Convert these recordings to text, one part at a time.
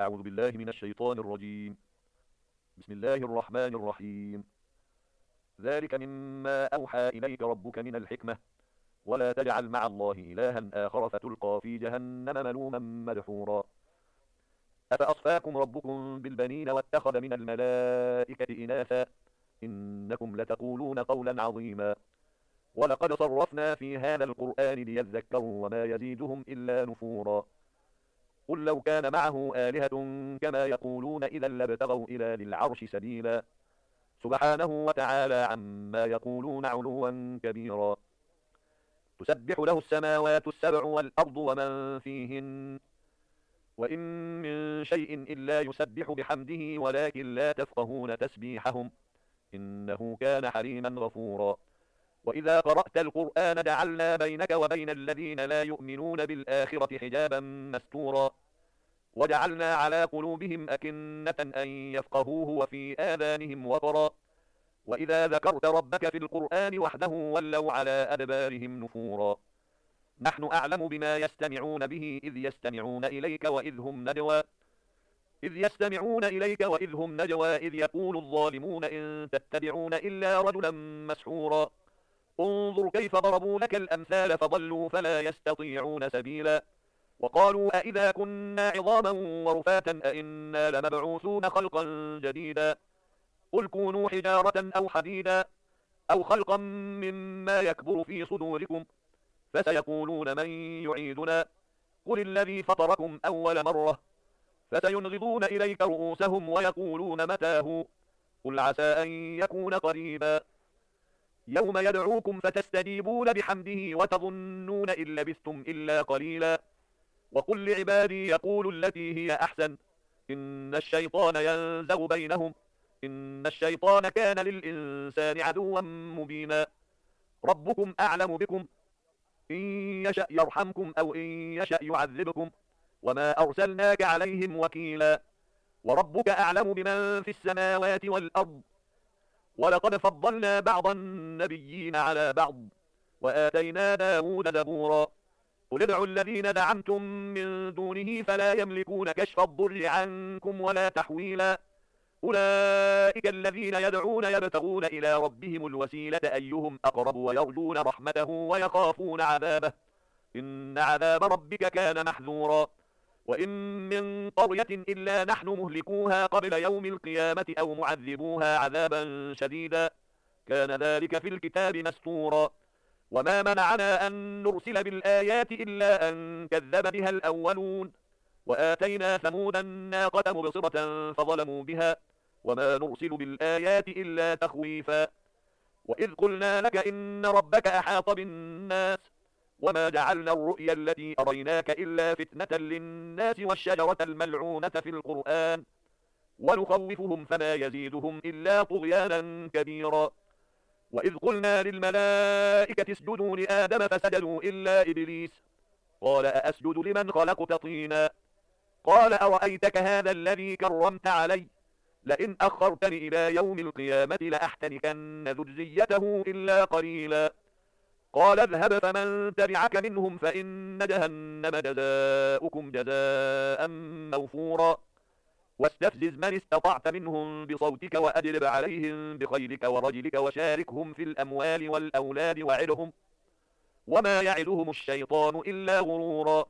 أعوذ بالله من الشيطان الرجيم. بسم الله الرحمن الرحيم. ذلك مما أوحى إليك ربك من الحكمة، ولا تجعل مع الله إلها آخر فتلقى في جهنم ملوما مدحورا. أفأصفاكم ربكم بالبنين واتخذ من الملائكة إناثا، إنكم لتقولون قولا عظيما. ولقد صرفنا في هذا القرآن ليذكروا وما يزيدهم إلا نفورا. قل لو كان معه آلهة كما يقولون إذا لابتغوا إلى ذي العرش سبيلا. سبحانه وتعالى عما يقولون علوا كبيرا. تسبح له السماوات السبع والأرض ومن فيهن، وإن من شيء إلا يسبح بحمده ولكن لا تفقهون تسبيحهم، إنه كان حليما غفورا. وإذا قرأت القرآن جعلنا بينك وبين الذين لا يؤمنون بالآخرة حجابا مستورا، وجعلنا على قلوبهم أكنة أن يفقهوه وفي آذانهم وقرا، وإذا ذكرت ربك في القرآن وحده ولوا على أدبارهم نفورا. نحن أعلم بما يستمعون به إذ يستمعون إليك وإذ هم نجوى إذ يقول الظالمون إن تتبعون إلا رجلا مسحورا. انظر كيف ضربوا لك الأمثال فضلوا فلا يستطيعون سبيلا. وقالوا أئذا كنا عظاما ورفاتا أئنا لمبعوثون خلقا جديدا. قل كونوا حجارة أو حديدا أو خلقا مما يكبر في صدوركم، فسيقولون من يعيدنا. قل الذي فطركم أول مرة، فسينغضون إليك رؤوسهم ويقولون متاه. قل عسى أن يكون قريبا. يوم يدعوكم فتستجيبون بحمده وتظنون إن لبثتم إلا قليلا. وقل لعبادي يقولوا التي هي أحسن، إن الشيطان ينزغ بينهم، إن الشيطان كان للإنسان عدوا مبينا. ربكم أعلم بكم، إن يشأ يرحمكم أو إن يشأ يعذبكم، وما أرسلناك عليهم وكيلا. وربك أعلم بمن في السماوات والأرض، ولقد فضلنا بعض النبيين على بعض، وآتينا داود زبورا. قل ادعوا الذين دعمتم من دونه فلا يملكون كشف الضر عنكم ولا تحويلا. أولئك الذين يدعون يبتغون إلى ربهم الوسيلة أيهم أقرب ويرجون رحمته ويخافون عذابه، إن عذاب ربك كان محذورا. وإن من قرية إلا نحن مهلكوها قبل يوم القيامة أو معذبوها عذابا شديدا، كان ذلك في الكتاب مسطورا. وما منعنا أن نرسل بالآيات إلا أن كذب بها الأولون، وآتينا ثمود الناقة مبصرة فظلموا بها، وما نرسل بالآيات إلا تخويفا. وإذ قلنا لك إن ربك أحاط بالناس، وما جعلنا الرؤيا التي أريناك إلا فتنة للناس والشجرة الملعونة في القرآن، ونخوفهم فما يزيدهم إلا طغيانا كبيرا. وإذ قلنا للملائكة اسجدوا لآدم فسجدوا إلا إبليس قال أأسجد لمن خلقت طينا. قال أرأيتك هذا الذي كرمت علي، لئن أخرتني إلى يوم القيامة لأحتنكن ذريته إلا قليلا. قال اذهب فمن تبعك منهم فإن جهنم جزاؤكم جزاء موفورا. واستفزز من استطعت منهم بصوتك وأجلب عليهم بخيلك ورجلك وشاركهم في الأموال والأولاد وعدهم، وما يعدهم الشيطان إلا غرورا.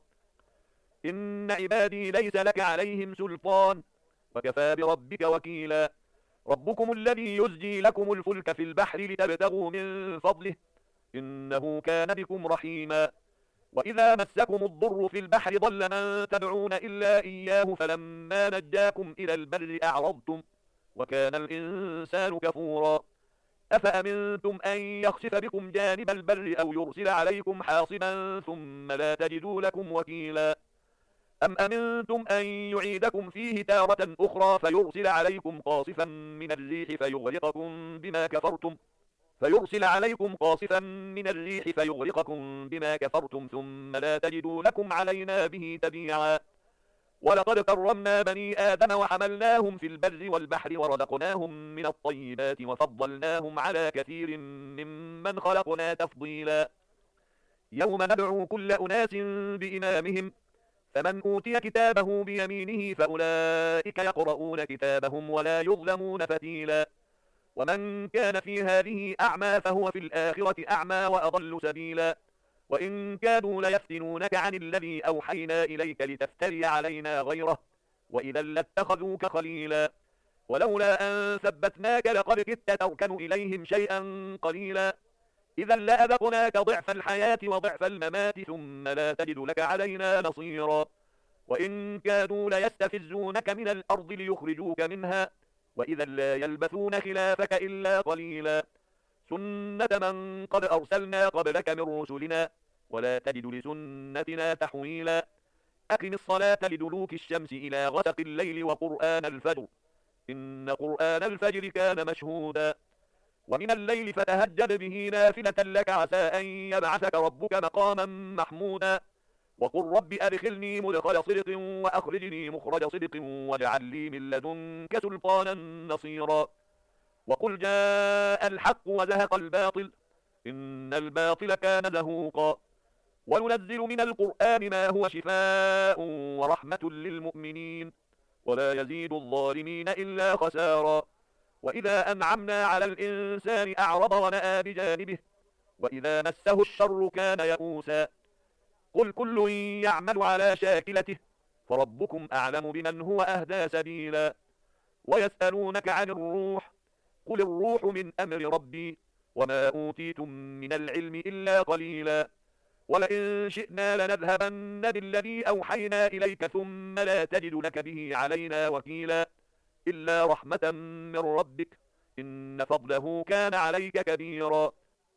إن عبادي ليس لك عليهم سلطان، وكفى بربك وكيلا. ربكم الذي يزجي لكم الفلك في البحر لتبتغوا من فضله، إنه كان بكم رحيما. وإذا مسكم الضر في البحر ضل من تدعون إلا إياه فلما نجاكم إلى البر أعرضتم، وكان الإنسان كفورا. أفأمنتم أن يخسف بكم جانب البر أو يرسل عليكم حاصبا ثم لا تجدوا لكم وكيلا. أم أمنتم أن يعيدكم فيه تارة أخرى فيرسل عليكم قاصفا من الريح فيغرقكم بما كفرتم ثم لا تجدوا لكم علينا به تبيعا. ولقد كرمنا بني آدم وحملناهم في البر والبحر ورزقناهم من الطيبات وفضلناهم على كثير ممن خلقنا تفضيلا. يوم ندعو كل أناس بإمامهم، فمن أوتي كتابه بيمينه فأولئك يقرؤون كتابهم ولا يظلمون فتيلا ومن كان في هذه أعمى فهو في الآخرة أعمى وأضل سبيلا وإن كادوا ليفتنونك عن الذي أوحينا إليك لتفتري علينا غيره وإذا لاتخذوك خليلا ولولا أن ثبتناك لقد كدت تركن إليهم شيئا قليلا إذا لأذقناك ضعف الحياة وضعف الممات ثم لا تجد لك علينا نصيرا وإن كادوا ليستفزونك من الأرض ليخرجوك منها وإذا لا يلبثون خلافك إلا قليلا سنة من قد أرسلنا قبلك من رسلنا ولا تجد لسنتنا تحويلا أقم الصلاة لدلوك الشمس إلى غسق الليل وقرآن الفجر إن قرآن الفجر كان مشهودا ومن الليل فتهجد به نافلة لك عسى أن يبعثك ربك مقاما محمودا وقل رب أدخلني مدخل صدق وأخرجني مخرج صدق واجعل لي من لدنك سلطانا نصيرا وقل جاء الحق وزهق الباطل إن الباطل كان زهوقا وننزل من القرآن ما هو شفاء ورحمة للمؤمنين ولا يزيد الظالمين إلا خسارا وإذا أنعمنا على الإنسان أعرض ونأى بجانبه وإذا مسه الشر كان يئوسا قل كل يعمل على شاكلته فربكم أعلم بمن هو أهدى سبيلا ويسألونك عن الروح قل الروح من أمر ربي وما أوتيتم من العلم إلا قليلا ولئن شئنا لنذهبن بالذي أوحينا إليك ثم لا تجد لك به علينا وكيلا إلا رحمة من ربك إن فضله كان عليك كبيرا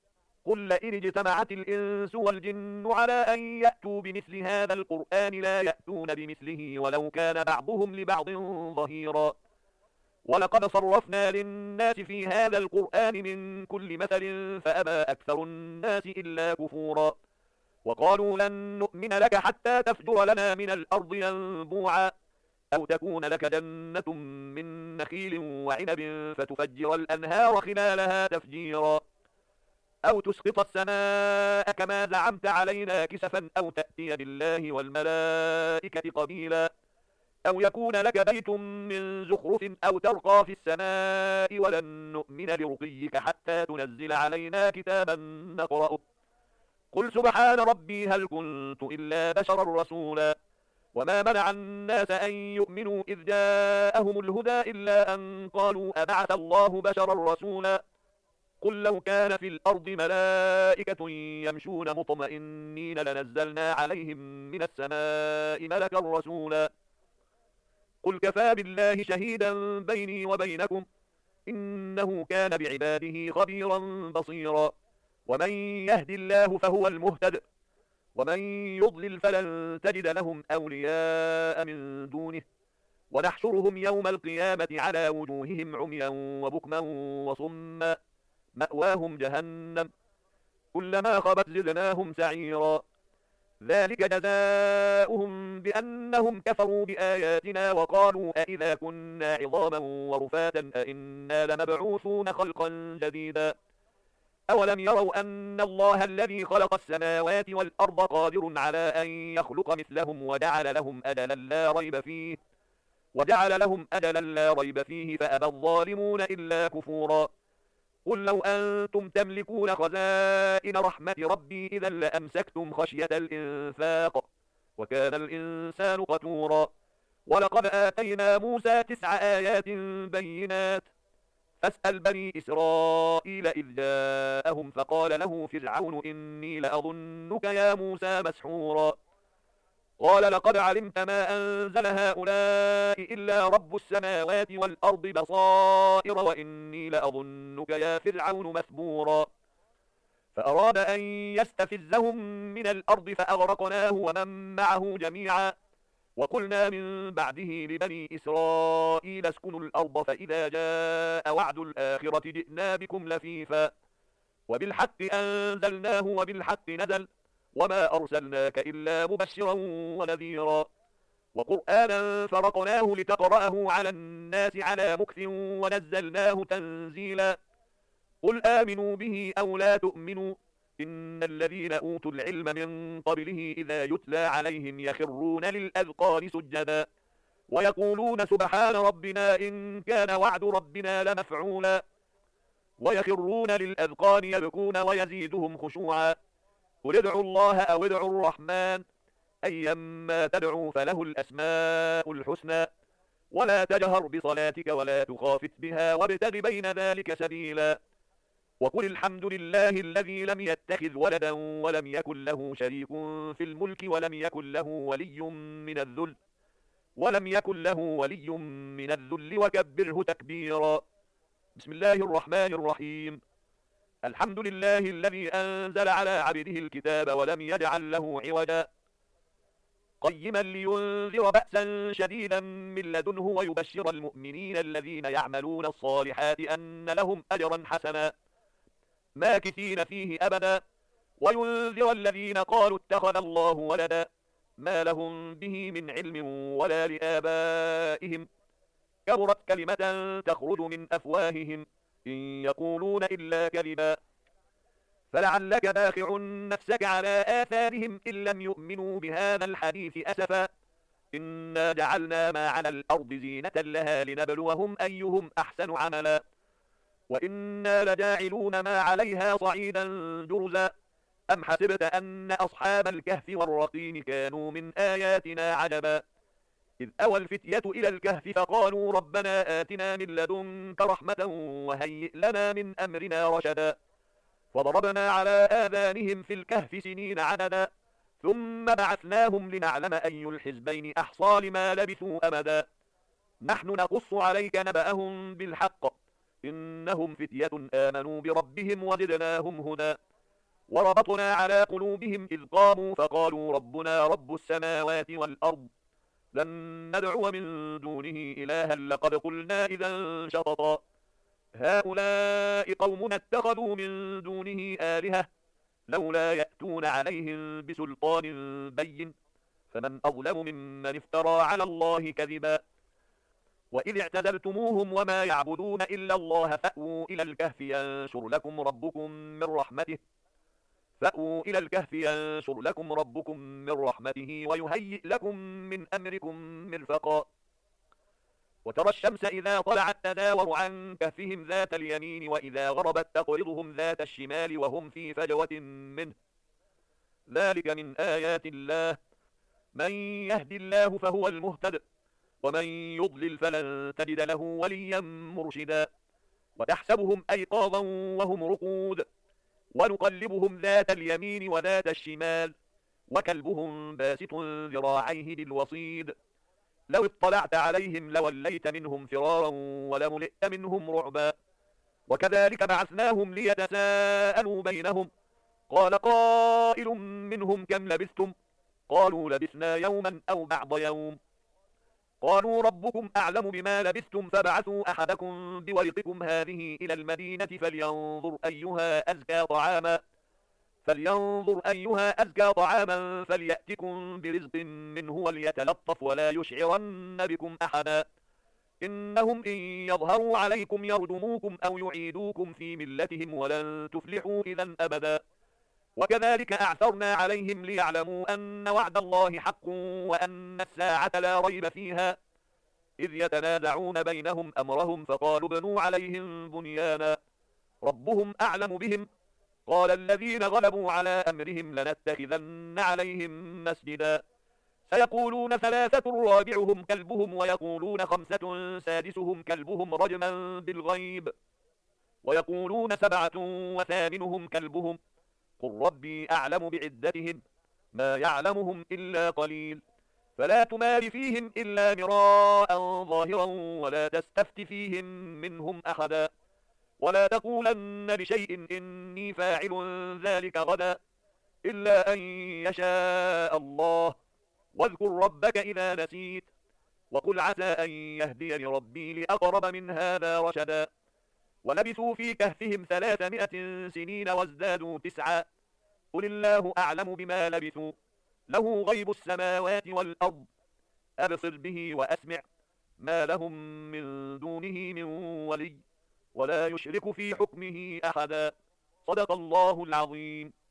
قل لئن اجتمعت الإنس والجن على أن يأتوا بمثل هذا القرآن لا يأتون بمثله ولو كان بعضهم لبعض ظهيرا ولقد صرفنا للناس في هذا القرآن من كل مثل فأبى أكثر الناس إلا كفورا وقالوا لن نؤمن لك حتى تفجر لنا من الأرض ينبوعا أو تكون لك جنة من نخيل وعنب فتفجر الأنهار خلالها تفجيرا أو تسقط السماء كما زعمت علينا كسفا أو تأتي بالله والملائكة قبيلا أو يكون لك بيت من زخرف أو ترقى في السماء ولن نؤمن لرقيك حتى تنزل علينا كتابا نقرأه قل سبحان ربي هل كنت إلا بشرا رسولا وما منع الناس أن يؤمنوا إذ جاءهم الهدى إلا أن قالوا أبعث الله بشرا رسولا قل لو كان في الأرض ملائكة يمشون مطمئنين لنزلنا عليهم من السماء ملكا رسولا قل كفى بالله شهيدا بيني وبينكم إنه كان بعباده خبيرا بصيرا ومن يهد الله فهو المهتد ومن يضلل فلن تجد لهم أولياء من دونه ونحشرهم يوم القيامة على وجوههم عميا وبكما وصما مأواهم جهنم كلما خبت زدناهم سعيرا ذلك جزاؤهم بأنهم كفروا بآياتنا وقالوا أئذا كنا عظاما ورفاتا أئنا لمبعوثون خلقا جديدا أولم يروا أن الله الذي خلق السماوات والأرض قادر على أن يخلق مثلهم وجعل لهم أجلا لا ريب فيه فأبى الظالمون إلا كفورا قل لو أنتم تملكون خزائن رحمة ربي إذا لأمسكتم خشية الإنفاق وكان الإنسان قتورا ولقد آتينا موسى 9 آيات بينات فاسأل بني إسرائيل إذ جاءهم فقال له فرعون إني لأظنك يا موسى مسحورا قال لقد علمت ما أنزل هؤلاء إلا رب السماوات والأرض بصائر وإني لأظنك يا فرعون مثبورا فأراد أن يستفزهم من الأرض فأغرقناه ومن معه جميعا وقلنا من بعده لبني إسرائيل اسكنوا الأرض فإذا جاء وعد الآخرة جئنا بكم لفيفا وبالحق أنزلناه وبالحق نزل وما أرسلناك إلا مبشرا ونذيرا وقرآنا فرقناه لتقرأه على الناس على مكث ونزلناه تنزيلا قل آمنوا به أو لا تؤمنوا إن الذين أوتوا العلم من قبله إذا يتلى عليهم يخرون للأذقان سجدا ويقولون سبحان ربنا إن كان وعد ربنا لمفعولا ويخرون للأذقان يبكون ويزيدهم خشوعا قل ادعوا الله أو ادعوا الرحمن أيما تدعوا فله الأسماء الحسنى ولا تجهر بصلاتك ولا تخافت بها وابتغ بين ذلك سبيلا وقل الحمد لله الذي لم يتخذ ولدا ولم يكن له شريك في الملك ولم يكن له ولي من الذل وكبره تكبيرا. بسم الله الرحمن الرحيم. الحمد لله الذي أنزل على عبده الكتاب ولم يجعل له عوجا قيما لينذر بأسا شديدا من لدنه ويبشر المؤمنين الذين يعملون الصالحات أن لهم أجرا حسنا ماكثين فيه أبدا وينذر الذين قالوا اتخذ الله ولدا ما لهم به من علم ولا لآبائهم كبرت كلمة تخرج من أفواههم إن يقولون إلا كذبا فلعلك باخع نفسك على آثارهم إن لم يؤمنوا بهذا الحديث أسفا إنا جعلنا ما على الأرض زينة لها لنبلوهم أيهم أحسن عملا وإنا لجاعلون ما عليها صعيدا جرزا أم حسبت أن أصحاب الكهف والرقيم كانوا من آياتنا عجبا إذ أوى الفتية إلى الكهف فقالوا ربنا آتنا من لدنك رحمة وهيئ لنا من أمرنا رشدا فضربنا على آذانهم في الكهف سنين عددا ثم بعثناهم لنعلم أي الحزبين أحصى لما لبثوا أمدا نحن نقص عليك نبأهم بالحق إنهم فتية آمنوا بربهم وزدناهم هدى وربطنا على قلوبهم إذ قاموا فقالوا ربنا رب السماوات والأرض لن ندعو من دونه إلها لقد قلنا إذا شططا هؤلاء قومنا اتخذوا من دونه آلهة لولا يأتون عليهم بسلطان بين فمن أظلم ممن افترى على الله كذبا وإذ اعتزلتموهم وما يعبدون إلا الله فأووا إلى الكهف ينشر لكم ربكم من رحمته ويهيئ لكم من أمركم مرفقا وترى الشمس إذا طلعت تداور عن كهفهم ذات اليمين وإذا غربت تقرضهم ذات الشمال وهم في فجوة منه ذلك من آيات الله من يهد الله فهو المهتد ومن يضلل فلن تجد له وليا مرشدا وتحسبهم أيقاظا وهم رقود ونقلبهم ذات اليمين وذات الشمال وكلبهم باسط ذراعيه بالوصيد لو اطلعت عليهم لوليت منهم فرارا ولملئت منهم رعبا وكذلك بعثناهم ليتساءلوا بينهم قال قائل منهم كم لبثتم قالوا لبثنا يوما أو بعض يوم قالوا ربكم أعلم بما لبثتم فابعثوا أحدكم بورقكم هذه إلى المدينة فلينظر أيها أزكى طعاما فليأتكم برزق منه وليتلطف ولا يشعرن بكم أحدا إنهم إن يظهروا عليكم يرجموكم أو يعيدوكم في ملتهم ولن تفلحوا إذا أبدا وكذلك أعثرنا عليهم ليعلموا أن وعد الله حق وأن الساعة لا ريب فيها إذ يتنازعون بينهم أمرهم فقالوا ابنوا عليهم بنيانا ربهم أعلم بهم قال الذين غلبوا على أمرهم لنتخذن عليهم مسجدا سيقولون 3 رابعهم كلبهم ويقولون 5 سادسهم كلبهم رجما بالغيب ويقولون 7 وثامنهم كلبهم قل ربي أعلم بعدتهم ما يعلمهم إلا قليل فلا تمار فيهم إلا مراء ظاهرا ولا تستفت فيهم منهم أحدا ولا تقولن لشيء إني فاعل ذلك غدا إلا أن يشاء الله واذكر ربك إذا نسيت وقل عسى أن يهديني ربي لأقرب من هذا رشدا ولبثوا في كهفهم 300 سنين وازدادوا 9 قل الله أعلم بما لبثوا له غيب السماوات والأرض أبصر به وأسمع ما لهم من دونه من ولي ولا يشرك في حكمه أحدا صدق الله العظيم.